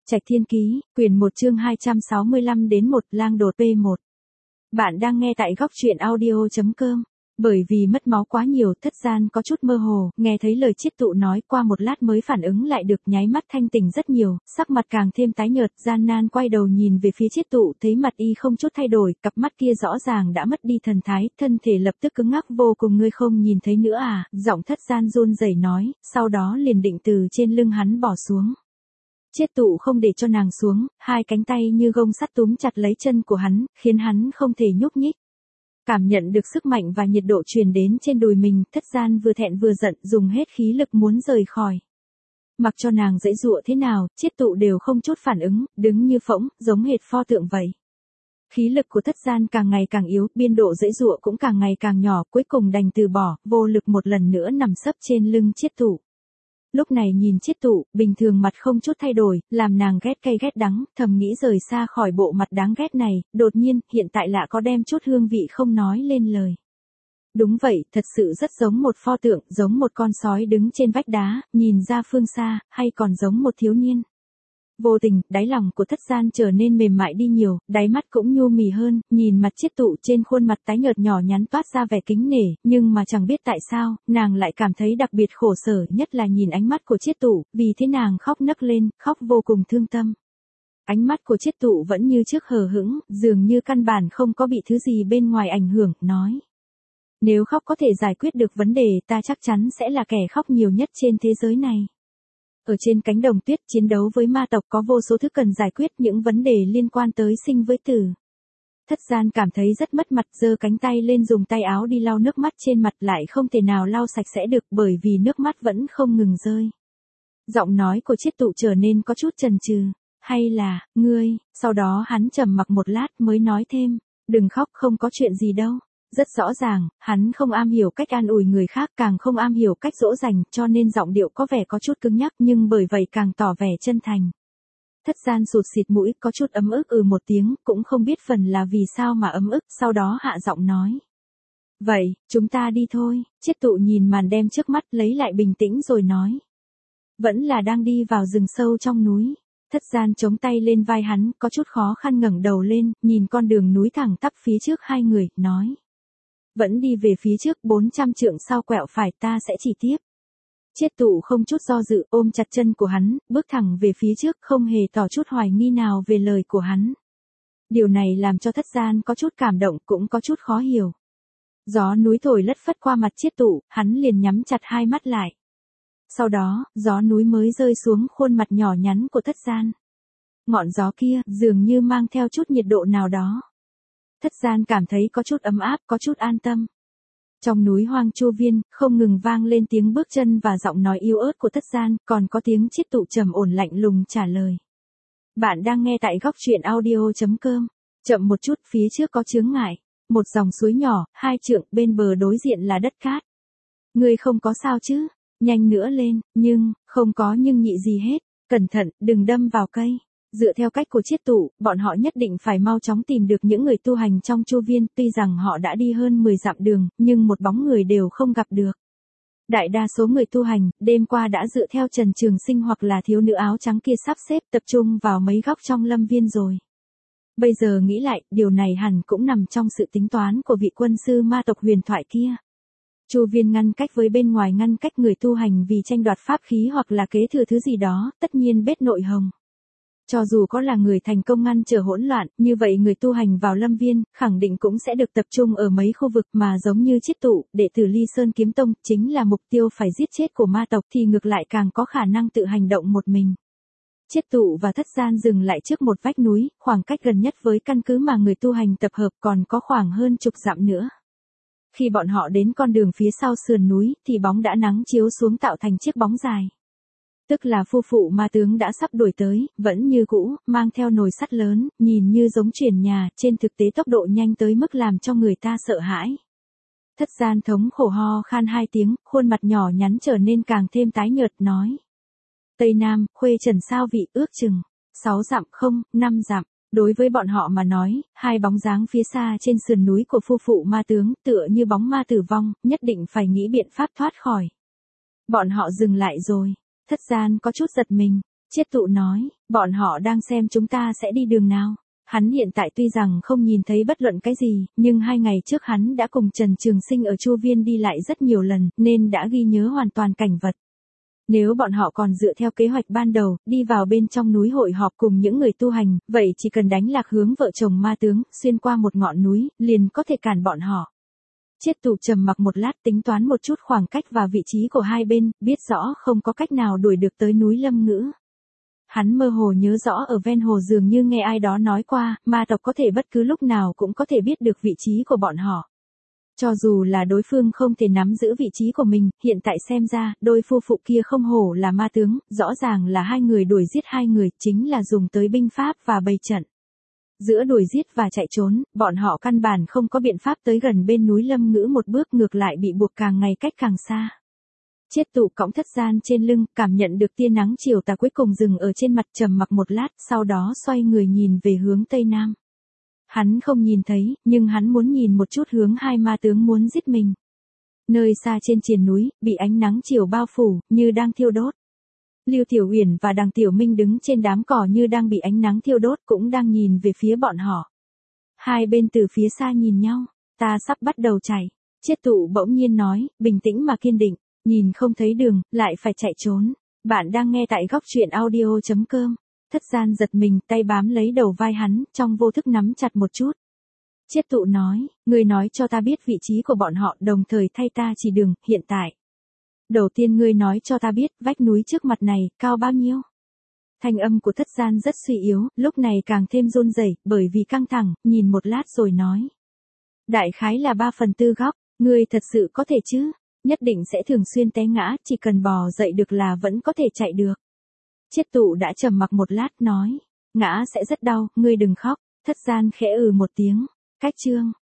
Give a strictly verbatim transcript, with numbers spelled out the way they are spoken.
Trạch Thiên Ký, quyển một chương hai trăm sáu mươi lăm đến một lang đột pê một. Bạn đang nghe tại góc truyện audio chấm com. Bởi vì mất máu quá nhiều, Thất Gian có chút mơ hồ, nghe thấy lời Chiết Tụ nói qua một lát mới phản ứng lại được, nháy mắt thanh tỉnh rất nhiều, sắc mặt càng thêm tái nhợt, gian nan quay đầu nhìn về phía Chiết Tụ, thấy mặt y không chút thay đổi, cặp mắt kia rõ ràng đã mất đi thần thái, thân thể lập tức cứng ngắc vô cùng. Ngươi không nhìn thấy nữa à? Giọng Thất Gian run rẩy nói, sau đó liền định từ trên lưng hắn bỏ xuống. Chiết Tụ không để cho nàng xuống, hai cánh tay như gông sắt túm chặt lấy chân của hắn, khiến hắn không thể nhúc nhích. Cảm nhận được sức mạnh và nhiệt độ truyền đến trên đùi mình, Thất Gian vừa thẹn vừa giận, dùng hết khí lực muốn rời khỏi. Mặc cho nàng giãy giụa thế nào, Chiết Tụ đều không chút phản ứng, đứng như phỗng, giống hệt pho tượng vậy. Khí lực của Thất Gian càng ngày càng yếu, biên độ giãy giụa cũng càng ngày càng nhỏ, cuối cùng đành từ bỏ, vô lực một lần nữa nằm sấp trên lưng Chiết Tụ. Lúc này nhìn Chiết Tụ, bình thường mặt không chút thay đổi, làm nàng ghét cay ghét đắng, thầm nghĩ rời xa khỏi bộ mặt đáng ghét này, đột nhiên, hiện tại lạ có đem chút hương vị không nói lên lời. Đúng vậy, thật sự rất giống một pho tượng, giống một con sói đứng trên vách đá, nhìn ra phương xa, hay còn giống một thiếu niên. Vô tình, đáy lòng của Thất Gian trở nên mềm mại đi nhiều, đáy mắt cũng nhu mì hơn, nhìn mặt Chiết Tụ trên khuôn mặt tái nhợt nhỏ nhắn toát ra vẻ kính nể, nhưng mà chẳng biết tại sao, nàng lại cảm thấy đặc biệt khổ sở, nhất là nhìn ánh mắt của Chiết Tụ, vì thế nàng khóc nấc lên, khóc vô cùng thương tâm. Ánh mắt của Chiết Tụ vẫn như trước hờ hững, dường như căn bản không có bị thứ gì bên ngoài ảnh hưởng, nói. Nếu khóc có thể giải quyết được vấn đề, ta chắc chắn sẽ là kẻ khóc nhiều nhất trên thế giới này. Ở trên cánh đồng tuyết chiến đấu với ma tộc có vô số thứ cần giải quyết, những vấn đề liên quan tới sinh với tử. Thất Gian cảm thấy rất mất mặt, giơ cánh tay lên dùng tay áo đi lau nước mắt trên mặt, lại không thể nào lau sạch sẽ được bởi vì nước mắt vẫn không ngừng rơi. Giọng nói của Chiết Tụ trở nên có chút chần chừ, hay là, ngươi, sau đó hắn trầm mặc một lát mới nói thêm, đừng khóc, không có chuyện gì đâu. Rất rõ ràng, hắn không am hiểu cách an ủi người khác, càng không am hiểu cách dỗ dành, cho nên giọng điệu có vẻ có chút cứng nhắc, nhưng bởi vậy càng tỏ vẻ chân thành. Thất Gian sụt xịt mũi, có chút ấm ức ừ một tiếng, cũng không biết phần là vì sao mà ấm ức, sau đó hạ giọng nói. Vậy, chúng ta đi thôi. Chiết Tụ nhìn màn đêm trước mắt, lấy lại bình tĩnh rồi nói. Vẫn là đang đi vào rừng sâu trong núi. Thất Gian chống tay lên vai hắn, có chút khó khăn ngẩng đầu lên, nhìn con đường núi thẳng tắp phía trước hai người, nói. Vẫn đi về phía trước, bốn trăm trượng sau quẹo phải, ta sẽ chỉ tiếp. Chiết Tụ không chút do dự, ôm chặt chân của hắn, bước thẳng về phía trước, không hề tỏ chút hoài nghi nào về lời của hắn. Điều này làm cho Thất Gian có chút cảm động, cũng có chút khó hiểu. Gió núi thổi lất phất qua mặt Chiết Tụ, hắn liền nhắm chặt hai mắt lại. Sau đó, gió núi mới rơi xuống khuôn mặt nhỏ nhắn của Thất Gian. Ngọn gió kia, dường như mang theo chút nhiệt độ nào đó. Thất Gian cảm thấy có chút ấm áp, có chút an tâm. Trong núi hoang chu viên, không ngừng vang lên tiếng bước chân và giọng nói yếu ớt của Thất Gian, còn có tiếng Chiết Tụ trầm ổn lạnh lùng trả lời. Bạn đang nghe tại góc truyện audio chấm com. Chậm một chút, phía trước có chướng ngại. Một dòng suối nhỏ, hai trượng, bên bờ đối diện là đất cát. Ngươi không có sao chứ? Nhanh nữa lên, nhưng, không có nhưng nhị gì hết. Cẩn thận, đừng đâm vào cây. Dựa theo cách của Chiết Tụ, bọn họ nhất định phải mau chóng tìm được những người tu hành trong chu viên, tuy rằng họ đã đi hơn mười dặm đường, nhưng một bóng người đều không gặp được. Đại đa số người tu hành, đêm qua đã dựa theo Trần Trường Sinh hoặc là thiếu nữ áo trắng kia sắp xếp tập trung vào mấy góc trong lâm viên rồi. Bây giờ nghĩ lại, điều này hẳn cũng nằm trong sự tính toán của vị quân sư ma tộc huyền thoại kia. Chu viên ngăn cách với bên ngoài ngăn cách người tu hành vì tranh đoạt pháp khí hoặc là kế thừa thứ gì đó, tất nhiên bết nội hồng. Cho dù có là người thành công ngăn trở hỗn loạn, như vậy người tu hành vào lâm viên, khẳng định cũng sẽ được tập trung ở mấy khu vực mà giống như Chiết Tụ, đệ tử Ly Sơn Kiếm Tông, chính là mục tiêu phải giết chết của ma tộc thì ngược lại càng có khả năng tự hành động một mình. Chiết Tụ và Thất Gian dừng lại trước một vách núi, khoảng cách gần nhất với căn cứ mà người tu hành tập hợp còn có khoảng hơn chục dặm nữa. Khi bọn họ đến con đường phía sau sườn núi, thì bóng đã nắng chiếu xuống tạo thành chiếc bóng dài. Tức là phu phụ ma tướng đã sắp đuổi tới, vẫn như cũ, mang theo nồi sắt lớn, nhìn như giống chuyển nhà, trên thực tế tốc độ nhanh tới mức làm cho người ta sợ hãi. Thất Gian thống khổ ho khan hai tiếng, khuôn mặt nhỏ nhắn trở nên càng thêm tái nhợt, nói. Tây Nam, Khuê Trần sao vị, ước chừng sáu dặm không, năm dặm. Đối với bọn họ mà nói, hai bóng dáng phía xa trên sườn núi của phu phụ ma tướng, tựa như bóng ma tử vong, nhất định phải nghĩ biện pháp thoát khỏi. Bọn họ dừng lại rồi. Thất Gian có chút giật mình. Chiết tụ nói, bọn họ đang xem chúng ta sẽ đi đường nào. Hắn hiện tại tuy rằng không nhìn thấy bất luận cái gì, nhưng hai ngày trước hắn đã cùng Trần Trường Sinh ở Chu Viên đi lại rất nhiều lần, nên đã ghi nhớ hoàn toàn cảnh vật. Nếu bọn họ còn dựa theo kế hoạch ban đầu, đi vào bên trong núi hội họp cùng những người tu hành, vậy chỉ cần đánh lạc hướng vợ chồng ma tướng, xuyên qua một ngọn núi, liền có thể cản bọn họ. Chiết tụ trầm mặc một lát tính toán một chút khoảng cách và vị trí của hai bên, biết rõ không có cách nào đuổi được tới núi Lâm Ngữ. Hắn mơ hồ nhớ rõ ở ven hồ dường như nghe ai đó nói qua, ma tộc có thể bất cứ lúc nào cũng có thể biết được vị trí của bọn họ. Cho dù là đối phương không thể nắm giữ vị trí của mình, hiện tại xem ra, đôi phu phụ kia không hổ là ma tướng, rõ ràng là hai người đuổi giết hai người, chính là dùng tới binh pháp và bày trận. Giữa đuổi giết và chạy trốn, bọn họ căn bản không có biện pháp tới gần bên núi Lâm Ngữ một bước, ngược lại bị buộc càng ngày cách càng xa. Chiết tụ cõng thất gian trên lưng, cảm nhận được tia nắng chiều tà cuối cùng dừng ở trên mặt, trầm mặc một lát, sau đó xoay người nhìn về hướng tây nam. Hắn không nhìn thấy, nhưng hắn muốn nhìn một chút hướng hai ma tướng muốn giết mình. Nơi xa trên triền núi, bị ánh nắng chiều bao phủ, như đang thiêu đốt. Lưu Tiểu Uyển và Đằng Tiểu Minh đứng trên đám cỏ như đang bị ánh nắng thiêu đốt, cũng đang nhìn về phía bọn họ. Hai bên từ phía xa nhìn nhau, ta sắp bắt đầu chạy. Chiết tụ bỗng nhiên nói, bình tĩnh mà kiên định, nhìn không thấy đường, lại phải chạy trốn. Bạn đang nghe tại góc truyện audio chấm com. Thất gian giật mình, tay bám lấy đầu vai hắn, trong vô thức nắm chặt một chút. Chiết tụ nói, ngươi nói cho ta biết vị trí của bọn họ, đồng thời thay ta chỉ đường, hiện tại. Đầu tiên ngươi nói cho ta biết, vách núi trước mặt này, cao bao nhiêu? Thanh âm của thất gian rất suy yếu, lúc này càng thêm run rẩy, bởi vì căng thẳng, nhìn một lát rồi nói. Đại khái là ba phần tư góc, ngươi thật sự có thể chứ? Nhất định sẽ thường xuyên té ngã, chỉ cần bò dậy được là vẫn có thể chạy được. Chiết tụ đã trầm mặc một lát nói, ngã sẽ rất đau, ngươi đừng khóc. Thất gian khẽ ừ một tiếng. Cách chương